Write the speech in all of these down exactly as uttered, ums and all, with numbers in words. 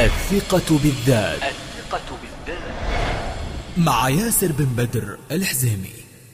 الثقة بالذات. الثقة بالذات مع ياسر بن بدر الحزيمي.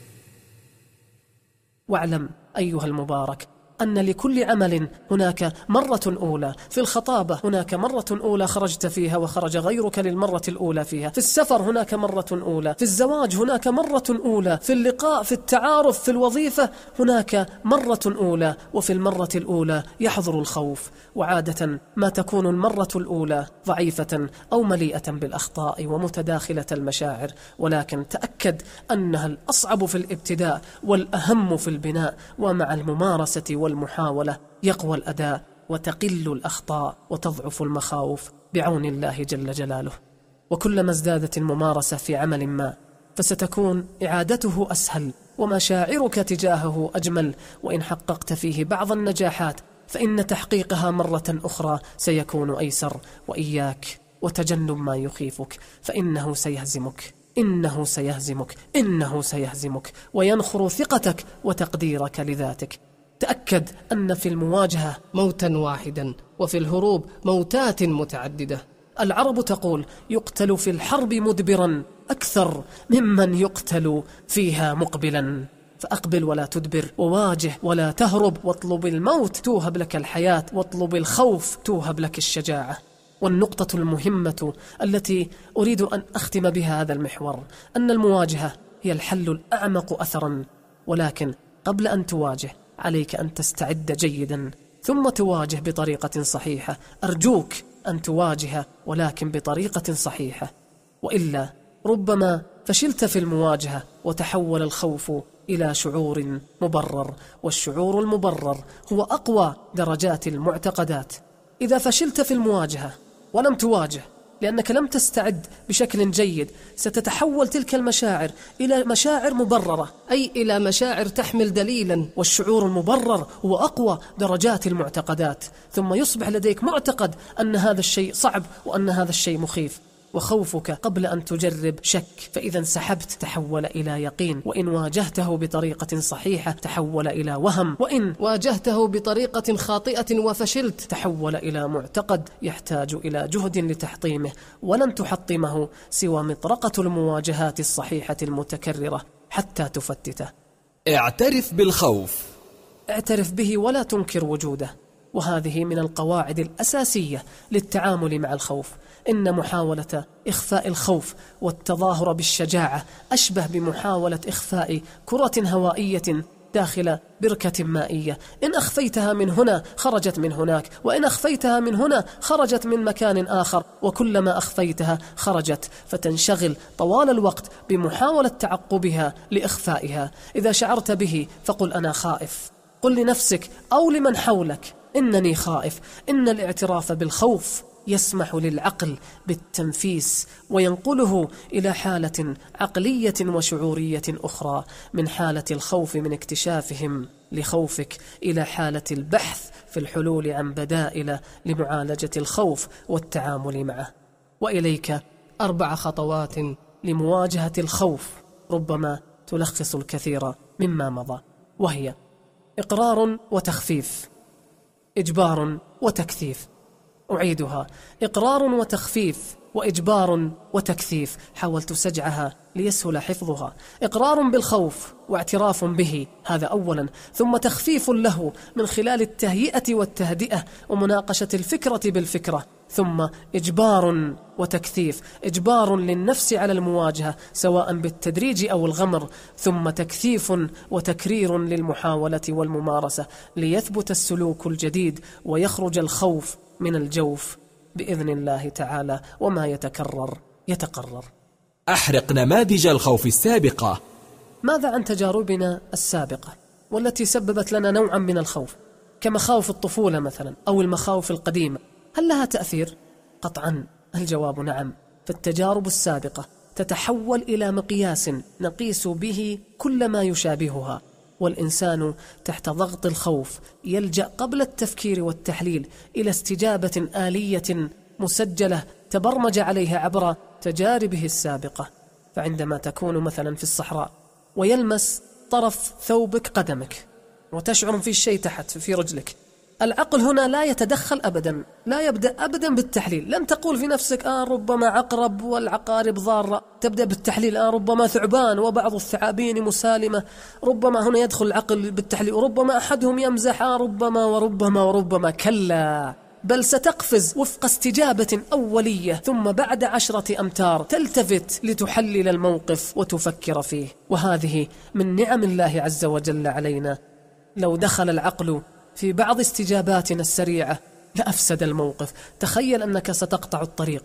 واعلم أيها المبارك أن لكل عمل هناك مرة أولى. في الخطابة هناك مرة أولى خرجت فيها وخرج غيرك للمرة الأولى فيها. في السفر هناك مرة أولى. في الزواج هناك مرة أولى. في اللقاء، في التعارف، في الوظيفة هناك مرة أولى. وفي المرة الأولى يحضر الخوف، وعادة ما تكون المرة الأولى ضعيفة أو مليئة بالأخطاء ومتداخلة المشاعر، ولكن تأكد أنها الأصعب في الابتداء والأهم في البناء. ومع الممارسة والمحاولة يقوى الأداء وتقل الأخطاء وتضعف المخاوف بعون الله جل جلاله. وكلما ازدادت الممارسة في عمل ما فستكون إعادته أسهل ومشاعرك تجاهه أجمل. وإن حققت فيه بعض النجاحات فإن تحقيقها مرة أخرى سيكون أيسر. وإياك وتجنب ما يخيفك، فإنه سيهزمك إنه سيهزمك إنه سيهزمك وينخر ثقتك وتقديرك لذاتك. تأكد أن في المواجهة موتا واحدا، وفي الهروب موتات متعددة. العرب تقول: يقتل في الحرب مدبرا أكثر ممن يقتل فيها مقبلا. فأقبل ولا تدبر، وواجه ولا تهرب، واطلب الموت توهب لك الحياة، واطلب الخوف توهب لك الشجاعة. والنقطة المهمة التي أريد أن أختم بها هذا المحور أن المواجهة هي الحل الأعمق أثرا، ولكن قبل أن تواجه عليك أن تستعد جيدا ثم تواجه بطريقة صحيحة. أرجوك أن تواجه ولكن بطريقة صحيحة، وإلا ربما فشلت في المواجهة وتحول الخوف إلى شعور مبرر، والشعور المبرر هو أقوى درجات المعتقدات. إذا فشلت في المواجهة ولم تواجه لأنك لم تستعد بشكل جيد ستتحول تلك المشاعر إلى مشاعر مبررة، أي إلى مشاعر تحمل دليلا. والشعور المبرر هو أقوى درجات المعتقدات، ثم يصبح لديك معتقد أن هذا الشيء صعب وأن هذا الشيء مخيف. وخوفك قبل أن تجرب شك، فإذا انسحبت تحول إلى يقين. وإن واجهته بطريقة صحيحة تحول إلى وهم، وإن واجهته بطريقة خاطئة وفشلت تحول إلى معتقد يحتاج إلى جهد لتحطيمه، ولن تحطمه سوى مطرقة المواجهات الصحيحة المتكررة حتى تفتته. اعترف بالخوف، اعترف به ولا تنكر وجوده، وهذه من القواعد الأساسية للتعامل مع الخوف. إن محاولة إخفاء الخوف والتظاهر بالشجاعة أشبه بمحاولة إخفاء كرة هوائية داخل بركة مائية. إن أخفيتها من هنا خرجت من هناك، وإن أخفيتها من هنا خرجت من مكان آخر، وكلما أخفيتها خرجت، فتنشغل طوال الوقت بمحاولة تعقبها لإخفائها. إذا شعرت به فقل أنا خائف. قل لنفسك أو لمن حولك إنني خائف. إن الاعتراف بالخوف يسمح للعقل بالتنفيس وينقله إلى حالة عقلية وشعورية أخرى، من حالة الخوف من اكتشافهم لخوفك إلى حالة البحث في الحلول عن بدائل لمعالجة الخوف والتعامل معه. وإليك أربع خطوات لمواجهة الخوف ربما تلخص الكثير مما مضى، وهي: إقرار وتخفيف، إجبار وتكثيف. أعيدها: إقرار وتخفيف، وإجبار وتكثيف. حاول تسجعها ليسهل حفظها. إقرار بالخوف واعتراف به، هذا أولا، ثم تخفيف له من خلال التهيئة والتهدئة ومناقشة الفكرة بالفكرة، ثم إجبار وتكثيف، إجبار للنفس على المواجهة سواء بالتدريج أو الغمر، ثم تكثيف وتكرير للمحاولة والممارسة ليثبت السلوك الجديد ويخرج الخوف من الجوف بإذن الله تعالى. وما يتكرر يتقرر. أحرق نماذج الخوف السابقة. ماذا عن تجاربنا السابقة والتي سببت لنا نوعا من الخوف، كمخاوف الطفولة مثلا أو المخاوف القديمة؟ هل لها تأثير؟ قطعا الجواب نعم. فالتجارب السابقة تتحول إلى مقياس نقيس به كل ما يشابهها، والإنسان تحت ضغط الخوف يلجأ قبل التفكير والتحليل إلى استجابة آلية مسجلة تبرمج عليها عبر تجاربه السابقة. فعندما تكون مثلا في الصحراء ويلمس طرف ثوبك قدمك وتشعر في شيء تحت في رجلك، العقل هنا لا يتدخل أبدا، لا يبدأ أبدا بالتحليل. لن تقول في نفسك آه ربما عقرب والعقارب ضارة، تبدأ بالتحليل. آه ربما ثعبان وبعض الثعابين مسالمة، ربما هنا يدخل العقل بالتحليل. وربما أحدهم يمزح، آه ربما وربما وربما. كلا، بل ستقفز وفق استجابة أولية، ثم بعد عشرة أمتار تلتفت لتحلل الموقف وتفكر فيه. وهذه من نعم الله عز وجل علينا. لو دخل العقل في بعض استجاباتنا السريعة لأفسد الموقف. تخيل أنك ستقطع الطريق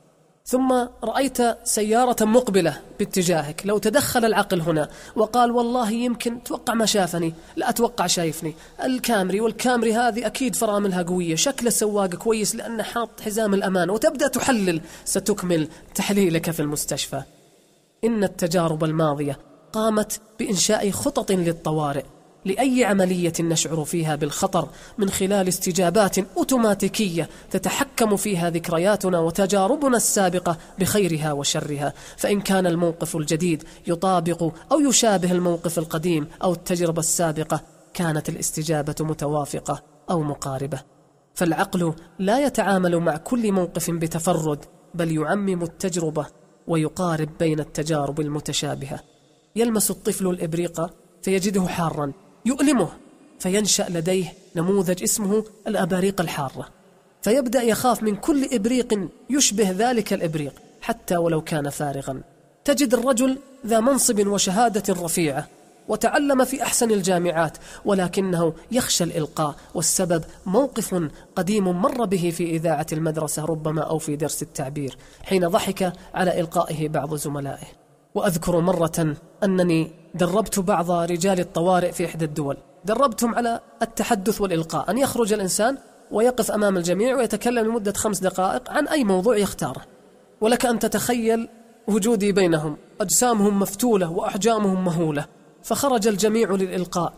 ثم رأيت سيارة مقبلة باتجاهك، لو تدخل العقل هنا وقال والله يمكن توقع ما شافني، لا أتوقع شايفني، الكامري والكامري هذه أكيد فراملها قوية، شكل السواق كويس لأنه حاط حزام الأمان، وتبدأ تحلل، ستكمل تحليلك في المستشفى. إن التجارب الماضية قامت بإنشاء خطط للطوارئ لأي عملية نشعر فيها بالخطر من خلال استجابات أوتوماتيكية تتحكم فيها ذكرياتنا وتجاربنا السابقة بخيرها وشرها. فإن كان الموقف الجديد يطابق أو يشابه الموقف القديم أو التجربة السابقة، كانت الاستجابة متوافقة أو مقاربة. فالعقل لا يتعامل مع كل موقف بتفرد، بل يعمم التجربة ويقارب بين التجارب المتشابهة. يلمس الطفل الإبريق فيجده حارا يؤلمه، فينشأ لديه نموذج اسمه الأباريق الحارة، فيبدأ يخاف من كل إبريق يشبه ذلك الإبريق حتى ولو كان فارغا. تجد الرجل ذا منصب وشهادة رفيعة وتعلم في أحسن الجامعات، ولكنه يخشى الإلقاء، والسبب موقف قديم مر به في إذاعة المدرسة ربما أو في درس التعبير، حين ضحك على إلقائه بعض زملائه. وأذكر مرة أنني دربت بعض رجال الطوارئ في إحدى الدول، دربتهم على التحدث والإلقاء، أن يخرج الإنسان ويقف أمام الجميع ويتكلم لمدة خمس دقائق عن أي موضوع يختاره. ولك أن تتخيل وجودي بينهم، أجسامهم مفتولة وأحجامهم مهولة، فخرج الجميع للإلقاء.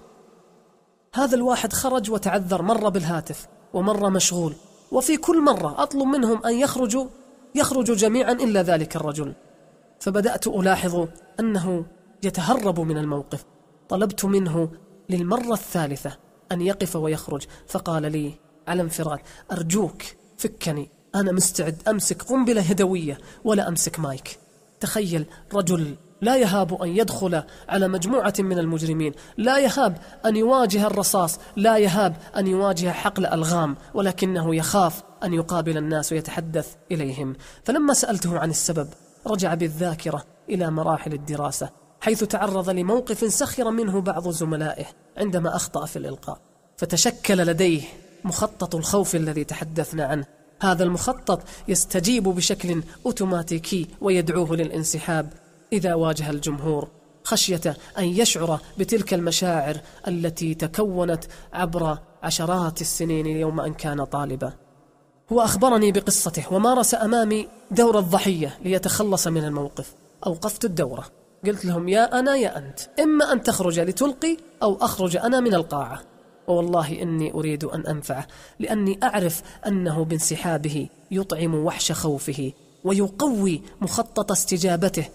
هذا الواحد خرج وتعذر، مر بالهاتف ومر مشغول، وفي كل مرة أطلب منهم أن يخرجوا يخرجوا جميعا إلا ذلك الرجل. فبدأت ألاحظ أنه يتهرب من الموقف. طلبت منه للمرة الثالثة أن يقف ويخرج، فقال لي على انفراد: أرجوك فكني، أنا مستعد أمسك قنبلة يدوية ولا أمسك مايك. تخيل رجل لا يهاب أن يدخل على مجموعة من المجرمين، لا يهاب أن يواجه الرصاص، لا يهاب أن يواجه حقل ألغام، ولكنه يخاف أن يقابل الناس ويتحدث إليهم. فلما سألته عن السبب رجع بالذاكرة إلى مراحل الدراسة، حيث تعرض لموقف سخر منه بعض زملائه عندما أخطأ في الإلقاء، فتشكل لديه مخطط الخوف الذي تحدثنا عنه. هذا المخطط يستجيب بشكل أوتوماتيكي ويدعوه للانسحاب إذا واجه الجمهور، خشية أن يشعر بتلك المشاعر التي تكونت عبر عشرات السنين يوم أن كان طالبا. هو أخبرني بقصته ومارس أمامي دور الضحية ليتخلص من الموقف. أوقفت الدورة، قلت لهم: يا أنا يا أنت، إما أن تخرج لتلقي أو أخرج أنا من القاعة. ووالله إني أريد أن أنفعه، لأني أعرف أنه بانسحابه يطعم وحش خوفه ويقوي مخطط استجابته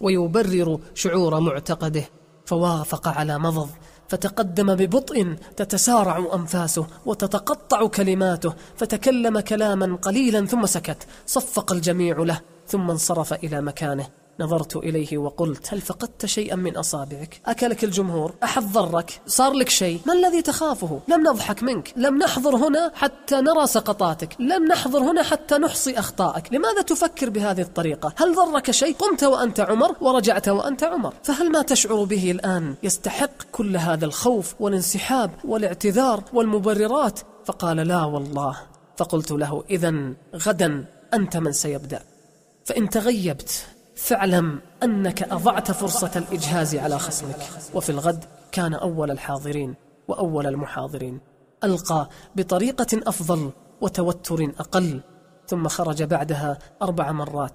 ويبرر شعور معتقده. فوافق على مضض، فتقدم ببطء تتسارع أنفاسه وتتقطع كلماته، فتكلم كلاما قليلا ثم سكت. صفق الجميع له ثم انصرف إلى مكانه. نظرت إليه وقلت: هل فقدت شيئا من أصابعك؟ أكلك الجمهور؟ أحد ضرك؟ صار لك شيء؟ ما الذي تخافه؟ لم نضحك منك، لم نحضر هنا حتى نرى سقطاتك، لم نحضر هنا حتى نحصي أخطائك. لماذا تفكر بهذه الطريقة؟ هل ضرك شيء؟ قمت وأنت عمر ورجعت وأنت عمر، فهل ما تشعر به الآن يستحق كل هذا الخوف والانسحاب والاعتذار والمبررات؟ فقال: لا والله. فقلت له: إذن غدا أنت من سيبدأ، فإن تغيبت فاعلم أنك أضعت فرصة الإجهاز على خصمك. وفي الغد كان أول الحاضرين وأول المحاضرين. ألقى بطريقة أفضل وتوتر أقل، ثم خرج بعدها أربع مرات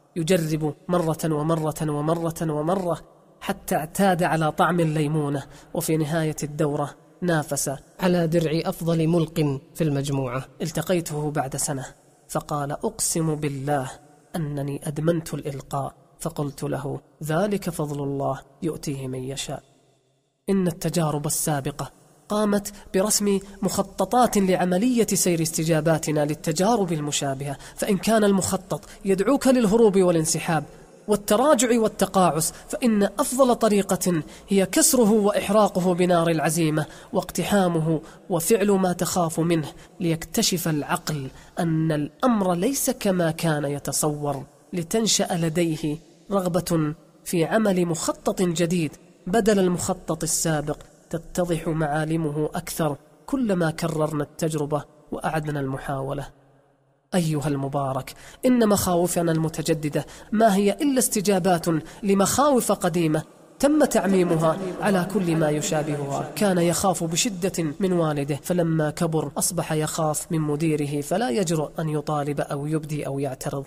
يجرب مرة ومرة ومرة ومرة حتى اعتاد على طعم الليمونة. وفي نهاية الدورة نافس على درع أفضل ملق في المجموعة. التقيته بعد سنة فقال: أقسم بالله أنني أدمنت الإلقاء. فقلت له: ذلك فضل الله يؤتيه من يشاء. إن التجارب السابقة قامت برسم مخططات لعملية سير استجاباتنا للتجارب المشابهة. فإن كان المخطط يدعوك للهروب والانسحاب والتراجع والتقاعس، فإن أفضل طريقة هي كسره وإحراقه بنار العزيمة واقتحامه وفعل ما تخاف منه، ليكتشف العقل أن الأمر ليس كما كان يتصور، لتنشأ لديه رغبة في عمل مخطط جديد بدل المخطط السابق، تتضح معالمه أكثر كلما كررنا التجربة وأعدنا المحاولة. أيها المبارك، إن مخاوفنا المتجددة ما هي إلا استجابات لمخاوف قديمة تم تعميمها على كل ما يشابهها. كان يخاف بشدة من والده، فلما كبر أصبح يخاف من مديره، فلا يجرؤ أن يطالب أو يبدي أو يعترض.